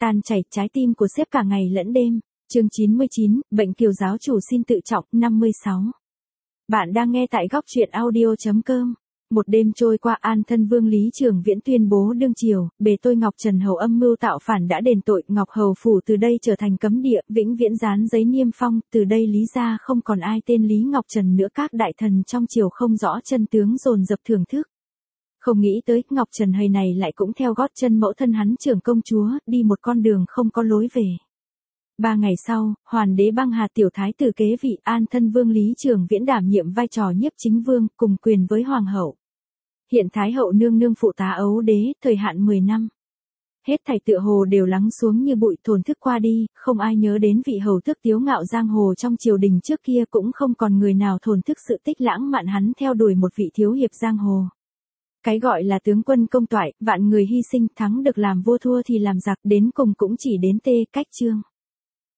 tan chảy trái tim của sếp cả ngày lẫn đêm. Chương 99, bệnh kiều giáo chủ xin tự trọng, 56. Bạn đang nghe tại góc truyện audio.com. Một đêm trôi qua, An Thân Vương Lý Trường Viễn tuyên bố đương triều, bề tôi Ngọc Trần Hầu âm mưu tạo phản đã đền tội, Ngọc Hầu phủ từ đây trở thành cấm địa, vĩnh viễn dán giấy niêm phong, từ đây Lý gia không còn ai tên Lý Ngọc Trần nữa. Các đại thần trong triều không rõ chân tướng dồn dập thưởng thức. Không nghĩ tới, Ngọc Trần Hầy này lại cũng theo gót chân mẫu thân hắn Trưởng công chúa, đi một con đường không có lối về. 3 ngày sau, Hoàn đế băng hà tiểu thái tử kế vị, An Thân Vương Lý Trường Viễn đảm nhiệm vai trò nhiếp chính vương, cùng quyền với hoàng hậu. Hiện Thái hậu nương nương phụ tá ấu đế, thời hạn 10 năm. Hết thảy tựa hồ đều lắng xuống như bụi, thổn thức qua đi, không ai nhớ đến vị hầu tước tiếu ngạo giang hồ trong triều đình trước kia, cũng không còn người nào thổn thức sự tích lãng mạn hắn theo đuổi một vị thiếu hiệp giang hồ. Cái gọi là tướng quân công toại, vạn người hy sinh, thắng được làm vua thua thì làm giặc, đến cùng cũng chỉ đến tê cách chương.